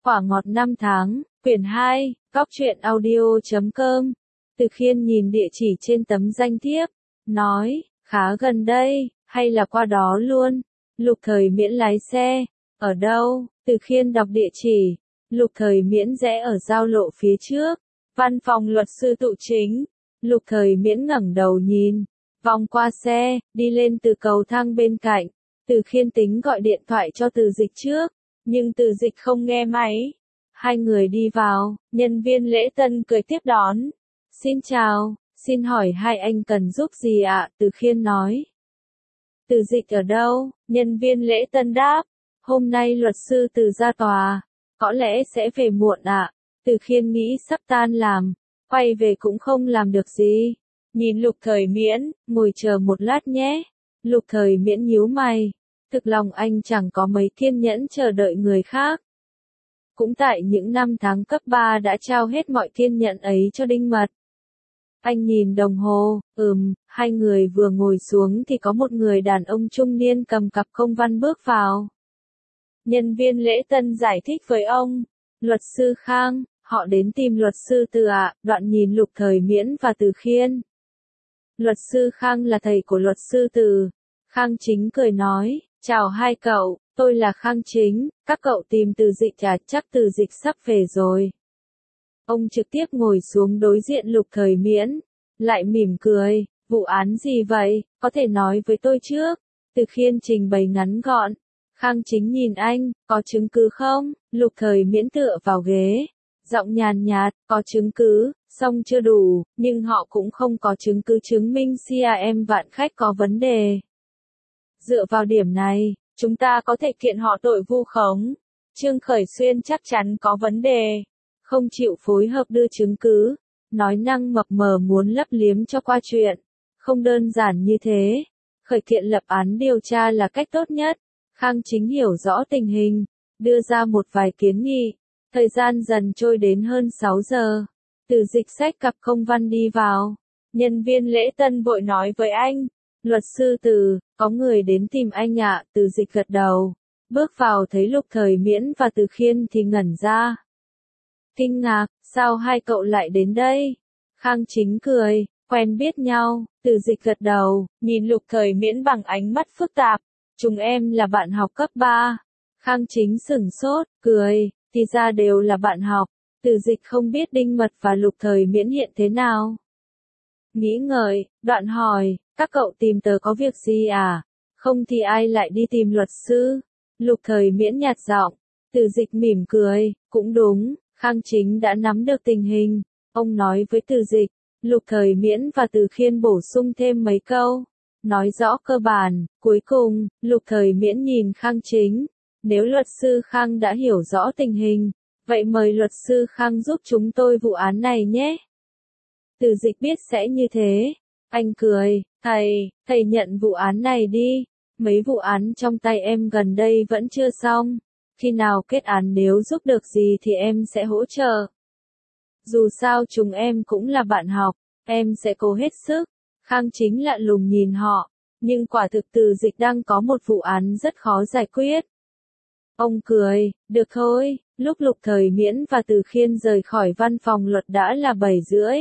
Quả ngọt năm tháng, quyển 2, góc truyện audio.com. Từ Khiên nhìn địa chỉ trên tấm danh thiếp, nói, khá gần đây, hay là qua đó luôn. Lục Thời Miễn lái xe, ở đâu? Từ Khiên đọc địa chỉ, Lục Thời Miễn rẽ ở giao lộ phía trước, văn phòng luật sư Tụ Chính. Lục Thời Miễn ngẩng đầu nhìn, vòng qua xe, đi lên từ cầu thang bên cạnh. Từ Khiên tính gọi điện thoại cho Từ Dịch trước, nhưng Từ Dịch không nghe máy. Hai người đi vào, nhân viên lễ tân cười tiếp đón. Xin chào, xin hỏi hai anh cần giúp gì ạ? Từ Khiên nói. Từ Dịch ở đâu? Nhân viên lễ tân đáp. Hôm nay luật sư Từ ra tòa, có lẽ sẽ về muộn ạ. Từ Khiên nghĩ sắp tan làm, quay về cũng không làm được gì. Nhìn Lục Thời Miễn, ngồi chờ một lát nhé. Lục Thời Miễn nhíu mày. Thực lòng anh chẳng có mấy kiên nhẫn chờ đợi người khác. Cũng tại những năm tháng cấp 3 đã trao hết mọi kiên nhẫn ấy cho Đinh Mật. Anh nhìn đồng hồ, hai người vừa ngồi xuống thì có một người đàn ông trung niên cầm cặp công văn bước vào. Nhân viên lễ tân giải thích với ông, luật sư Khang, họ đến tìm luật sư Từ ạ. Đoạn nhìn Lục Thời Miễn và Từ Khiên. Luật sư Khang là thầy của luật sư Từ. Khang Chính cười nói, chào hai cậu, tôi là Khang Chính, các cậu tìm Từ Dịch à? Chắc Từ Dịch sắp về rồi. Ông trực tiếp ngồi xuống đối diện Lục Thời Miễn, lại mỉm cười, vụ án gì vậy, có thể nói với tôi trước. Từ Khiên trình bày ngắn gọn. Khang Chính nhìn anh, có chứng cứ không? Lục Thời Miễn tựa vào ghế, giọng nhàn nhạt, có chứng cứ, song chưa đủ, nhưng họ cũng không có chứng cứ chứng minh CAM Vạn Khách có vấn đề. Dựa vào điểm này, chúng ta có thể kiện họ tội vu khống. Trương Khởi Xuyên chắc chắn có vấn đề, không chịu phối hợp đưa chứng cứ, nói năng mập mờ muốn lấp liếm cho qua chuyện. Không đơn giản như thế, khởi kiện lập án điều tra là cách tốt nhất. Khang Chính hiểu rõ tình hình, đưa ra một vài kiến nghị. Thời gian dần trôi đến hơn 6 giờ. Từ Dịch xách cặp công văn đi vào. Nhân viên lễ tân vội nói với anh, luật sư Từ, có người đến tìm anh ạ. Từ Dịch gật đầu. Bước vào thấy Lục Thời Miễn và Từ Khiên thì ngẩn ra. Kinh ngạc, sao hai cậu lại đến đây? Khang Chính cười, quen biết nhau. Từ Dịch gật đầu, nhìn Lục Thời Miễn bằng ánh mắt phức tạp. Chúng em là bạn học cấp 3. Khang Chính sửng sốt, cười, thì ra đều là bạn học. Từ Dịch không biết Đinh Mật và Lục Thời Miễn hiện thế nào. Nghĩ ngợi, đoạn hỏi, các cậu tìm tớ có việc gì à? Không thì ai lại đi tìm luật sư? Lục Thời Miễn nhạt giọng. Từ Dịch mỉm cười, cũng đúng, Khang Chính đã nắm được tình hình. Ông nói với Từ Dịch, Lục Thời Miễn và Từ Khiên bổ sung thêm mấy câu. Nói rõ cơ bản, cuối cùng, Lục Thời Miễn nhìn Khang Chính. Nếu luật sư Khang đã hiểu rõ tình hình, vậy mời luật sư Khang giúp chúng tôi vụ án này nhé. Từ Dịch biết sẽ như thế. Anh cười, thầy nhận vụ án này đi. Mấy vụ án trong tay em gần đây vẫn chưa xong. Khi nào kết án nếu giúp được gì thì em sẽ hỗ trợ. Dù sao chúng em cũng là bạn học, em sẽ cố hết sức. Khang Chính lạ lùng nhìn họ, nhưng quả thực Từ Dịch đang có một vụ án rất khó giải quyết. Ông cười, được thôi. Lúc Lục Thời Miễn và Từ Khiên rời khỏi văn phòng luật đã là 7:30.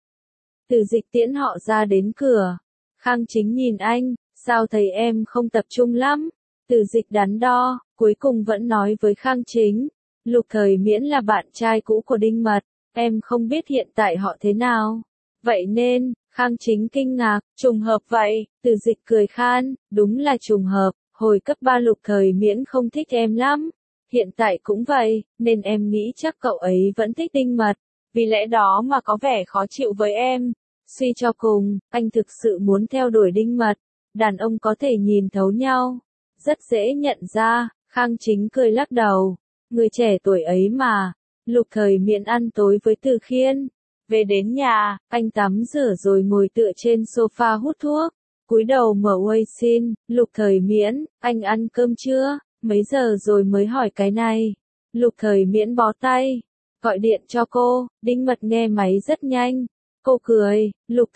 Từ Dịch tiễn họ ra đến cửa. Khang Chính nhìn anh, sao thầy em không tập trung lắm? Từ Dịch đắn đo, cuối cùng vẫn nói với Khang Chính. Lục Thời Miễn là bạn trai cũ của Đinh Mật, em không biết hiện tại họ thế nào. Vậy nên, Khang Chính kinh ngạc, trùng hợp vậy. Từ Dịch cười khan, đúng là trùng hợp, hồi cấp 3 Lục Thời Miễn không thích em lắm. Hiện tại cũng vậy, nên em nghĩ chắc cậu ấy vẫn thích Đinh Mật, vì lẽ đó mà có vẻ khó chịu với em. Suy cho cùng, anh thực sự muốn theo đuổi Đinh Mật. Đàn ông có thể nhìn thấu nhau, rất dễ nhận ra. Khang Chính cười lắc đầu, người trẻ tuổi ấy mà. Lục Thời Miễn ăn tối với Từ Khiên. Về đến nhà, anh tắm rửa rồi ngồi tựa trên sofa hút thuốc. Cúi đầu mở Weixin. Lục Thời Miễn, anh ăn cơm chưa? Mấy giờ rồi mới hỏi cái này. Lục Thời Miễn bó tay. Gọi điện cho cô. Đinh Mật nghe máy rất nhanh. Cô cười. Lục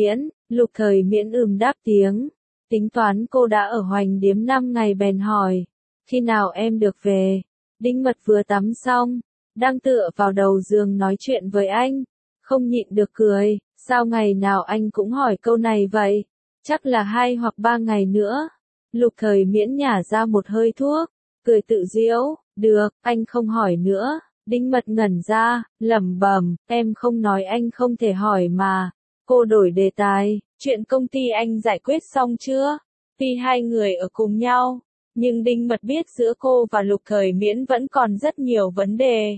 Thời Miễn đáp tiếng. Tính toán cô đã ở Hoành Điếm 5 ngày bèn hỏi. Khi nào em được về? Đinh Mật vừa tắm xong, đang tựa vào đầu giường nói chuyện với anh, không nhịn được cười, sao ngày nào anh cũng hỏi câu này vậy? Chắc là 2 hoặc 3 ngày nữa. Lục Thời Miễn nhả ra một hơi thuốc, cười tự giễu, được, anh không hỏi nữa. Đinh Mật ngẩn ra, lẩm bẩm, em không nói anh không thể hỏi mà. Cô đổi đề tài, chuyện công ty anh giải quyết xong chưa? Tuy hai người ở cùng nhau, nhưng Đinh Mật biết giữa cô và Lục Thời Miễn vẫn còn rất nhiều vấn đề.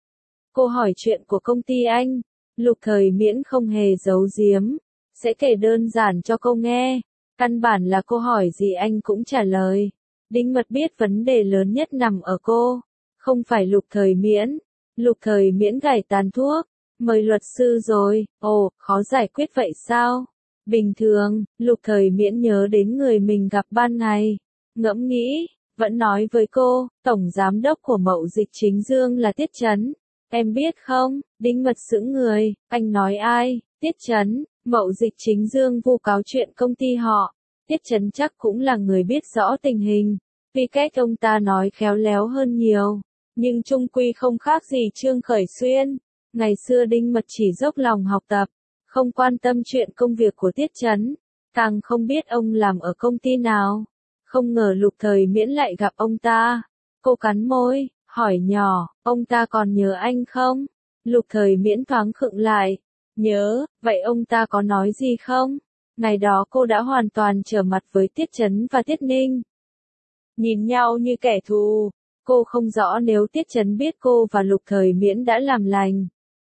Cô hỏi chuyện của công ty anh, Lục Thời Miễn không hề giấu giếm, sẽ kể đơn giản cho cô nghe. Căn bản là cô hỏi gì anh cũng trả lời. Đinh Mật biết vấn đề lớn nhất nằm ở cô, không phải Lục Thời Miễn. Lục Thời Miễn gảy tàn thuốc, mời luật sư rồi, ồ, khó giải quyết vậy sao? Bình thường, Lục Thời Miễn nhớ đến người mình gặp ban ngày, ngẫm nghĩ, vẫn nói với cô, tổng giám đốc của Mậu Dịch Chính Dương là Tiết Chấn. Em biết không? Đinh Mật sững người, anh nói ai? Tiết Chấn. Mậu Dịch Chính Dương vu cáo chuyện công ty họ. Tiết Chấn chắc cũng là người biết rõ tình hình. Vì cách ông ta nói khéo léo hơn nhiều, nhưng chung quy không khác gì Trương Khởi Xuyên. Ngày xưa Đinh Mật chỉ dốc lòng học tập, không quan tâm chuyện công việc của Tiết Chấn, càng không biết ông làm ở công ty nào. Không ngờ Lục Thời Miễn lại gặp ông ta. Cô cắn môi, hỏi nhỏ, ông ta còn nhớ anh không? Lục Thời Miễn thoáng khựng lại. Nhớ, vậy ông ta có nói gì không? Ngày đó cô đã hoàn toàn trở mặt với Tiết Chấn và Tiết Ninh. Nhìn nhau như kẻ thù, cô không rõ nếu Tiết Chấn biết cô và Lục Thời Miễn đã làm lành.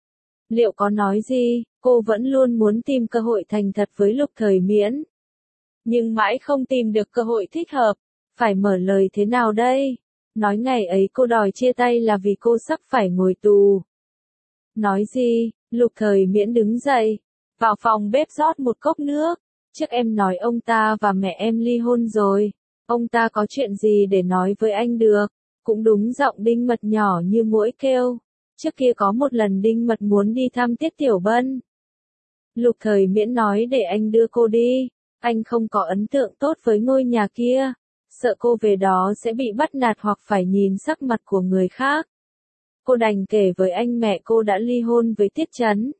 Liệu có nói gì, cô vẫn luôn muốn tìm cơ hội thành thật với Lục Thời Miễn. Nhưng mãi không tìm được cơ hội thích hợp, phải mở lời thế nào đây? Nói ngày ấy cô đòi chia tay là vì cô sắp phải ngồi tù. Nói gì? Lục Thời Miễn đứng dậy, vào phòng bếp rót một cốc nước. Trước em nói ông ta và mẹ em ly hôn rồi. Ông ta có chuyện gì để nói với anh được? Cũng đúng, giọng Đinh Mật nhỏ như muỗi kêu. Trước kia có một lần Đinh Mật muốn đi thăm Tiết Tiểu Bân. Lục Thời Miễn nói để anh đưa cô đi. Anh không có ấn tượng tốt với ngôi nhà kia. Sợ cô về đó sẽ bị bắt nạt hoặc phải nhìn sắc mặt của người khác. Cô đành kể với anh mẹ cô đã ly hôn với Tiết Chấn.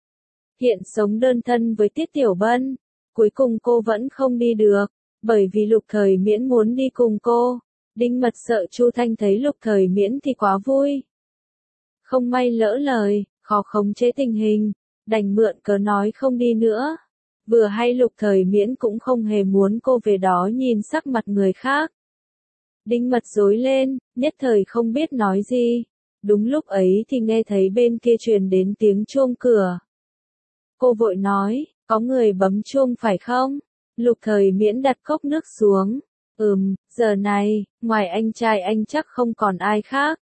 Hiện sống đơn thân với Tiết Tiểu Bân. Cuối cùng cô vẫn không đi được, bởi vì Lục Thời Miễn muốn đi cùng cô. Đinh Mật sợ Chu Thanh thấy Lục Thời Miễn thì quá vui. Không may lỡ lời, khó khống chế tình hình, đành mượn cớ nói không đi nữa. Vừa hay Lục Thời Miễn cũng không hề muốn cô về đó nhìn sắc mặt người khác. Đinh Mật rối lên, nhất thời không biết nói gì. Đúng lúc ấy thì nghe thấy bên kia truyền đến tiếng chuông cửa. Cô vội nói, có người bấm chuông phải không? Lục Thời Miễn đặt cốc nước xuống. Giờ này, ngoài anh trai anh chắc không còn ai khác.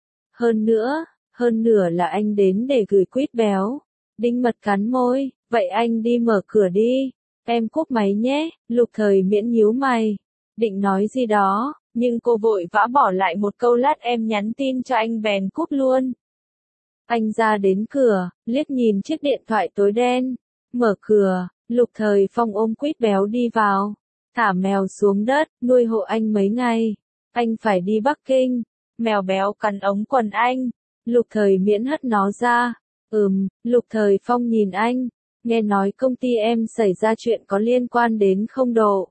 Hơn nửa là anh đến để gửi quýt béo. Đinh Mật cắn môi, vậy anh đi mở cửa đi. Em cúp máy nhé. Lục Thời Miễn nhíu mày, định nói gì đó, nhưng cô vội vã bỏ lại một câu lát em nhắn tin cho anh bèn cúp luôn. Anh ra đến cửa, liếc nhìn chiếc điện thoại tối đen. Mở cửa, Lục Thời Phong ôm quýt béo đi vào. Thả mèo xuống đất, nuôi hộ anh mấy ngày. Anh phải đi Bắc Kinh. Mèo béo cắn ống quần anh. Lục Thời Miễn hất nó ra. Lục Thời Phong nhìn anh. Nghe nói công ty em xảy ra chuyện có liên quan đến không độ.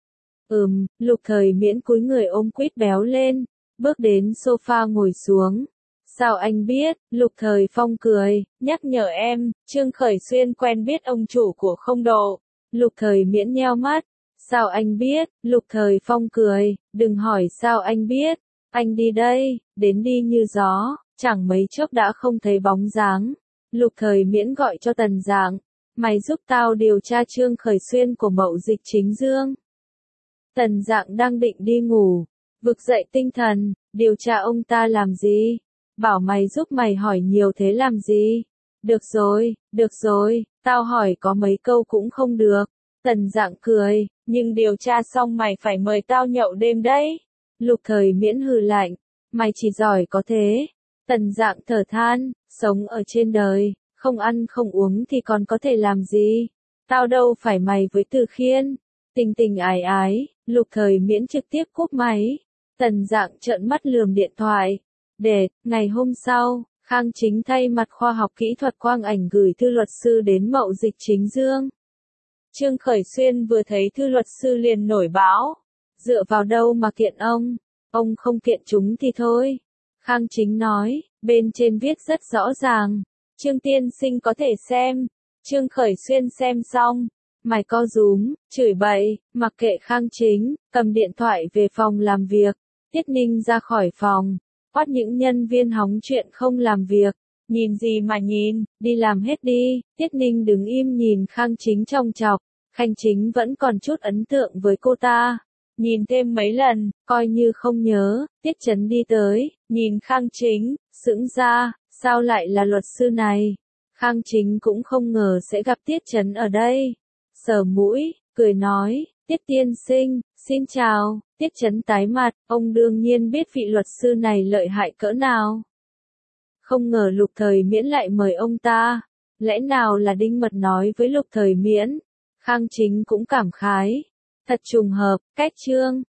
Lục Thời Miễn cúi người ôm quýt béo lên. Bước đến sofa ngồi xuống. Sao anh biết? Lục Thời Phong cười, nhắc nhở em, Trương Khởi Xuyên quen biết ông chủ của không độ. Lục Thời Miễn nheo mắt. Sao anh biết? Lục Thời Phong cười, đừng hỏi sao anh biết. Anh đi đây, đến đi như gió, chẳng mấy chốc đã không thấy bóng dáng. Lục Thời Miễn gọi cho Tần Dạng. Mày giúp tao điều tra Trương Khởi Xuyên của Mậu Dịch Chính Dương. Tần Dạng đang định đi ngủ. Vực dậy tinh thần, điều tra ông ta làm gì? Bảo mày giúp mày hỏi nhiều thế làm gì? Được rồi, tao hỏi có mấy câu cũng không được. Tần Dạng cười, nhưng điều tra xong mày phải mời tao nhậu đêm đấy. Lục Thời Miễn hừ lạnh, mày chỉ giỏi có thế. Tần Dạng thở than, sống ở trên đời, không ăn không uống thì còn có thể làm gì? Tao đâu phải mày với Từ Khiên. Tình tình ái ái, Lục Thời Miễn trực tiếp cúp máy. Tần Dạng trợn mắt lườm điện thoại. Ngày hôm sau, Khang Chính thay mặt khoa học kỹ thuật quang ảnh gửi thư luật sư đến Mậu Dịch Chính Dương. Trương Khởi Xuyên vừa thấy thư luật sư liền nổi bão. Dựa vào đâu mà kiện ông không kiện chúng thì thôi. Khang Chính nói, bên trên viết rất rõ ràng. Trương tiên sinh có thể xem. Trương Khởi Xuyên xem xong, mày co rúm, chửi bậy, mặc kệ Khang Chính, cầm điện thoại về phòng làm việc. Tiết Ninh ra khỏi phòng, quát những nhân viên hóng chuyện không làm việc. Nhìn gì mà nhìn, đi làm hết đi. Tiết Ninh đứng im nhìn Khang Chính chòng chọc. Khang Chính vẫn còn chút ấn tượng với cô ta. Nhìn thêm mấy lần, coi như không nhớ. Tiết Chấn đi tới, nhìn Khang Chính, sững ra, sao lại là luật sư này? Khang Chính cũng không ngờ sẽ gặp Tiết Chấn ở đây. Sờ mũi, cười nói, Tiết tiên sinh, xin chào. Tiết Chấn tái mặt, ông đương nhiên biết vị luật sư này lợi hại cỡ nào. Không ngờ Lục Thời Miễn lại mời ông ta. Lẽ nào là Đinh Mật nói với Lục Thời Miễn? Khang Chính cũng cảm khái. Thật trùng hợp, cách Trương